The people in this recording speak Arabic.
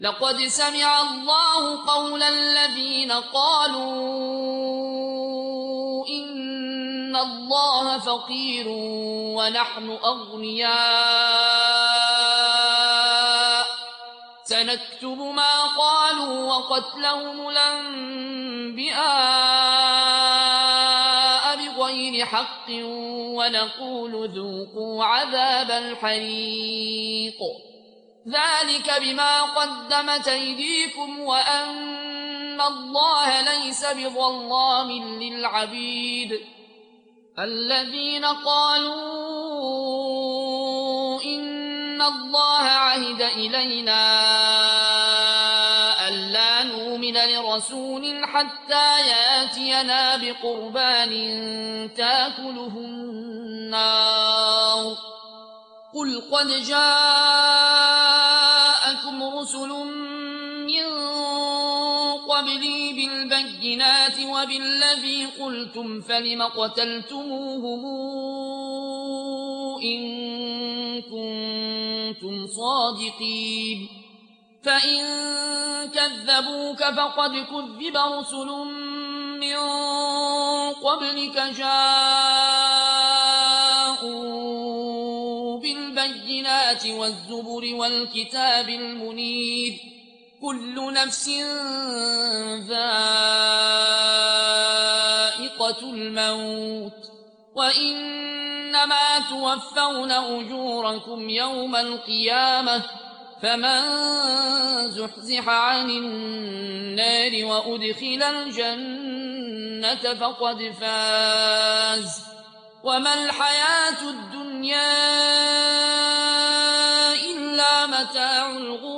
لقد سمع الله قول الذين قالوا إن الله فقير ونحن أغنياء سنكتب ما قالوا وقتلهم الأنبياء بغير حق ونقول ذوقوا عذاب الحريق ذلك بما قدمت أيديكم وأن الله ليس بظلام للعبيد الذين قالوا إن الله عهد إلينا ألا نؤمن لرسول حتى يأتينا بقربان تأكله النار قل قد جاءكم رسل من قبلي بالبينات وبالذي قلتم فلم قتلتموهم إن كنتم صادقين فإن كذبوك فقد كذب رسل من قبلك جاءوا بالبينات والزبر والكتاب المنير كل نفس ذائقة الموت وإنما توفون أجوركم يوم القيامة فمن زحزح عن النار وأدخل الجنة فقد فاز وما الحياة الدنيا إلا متاع الغرور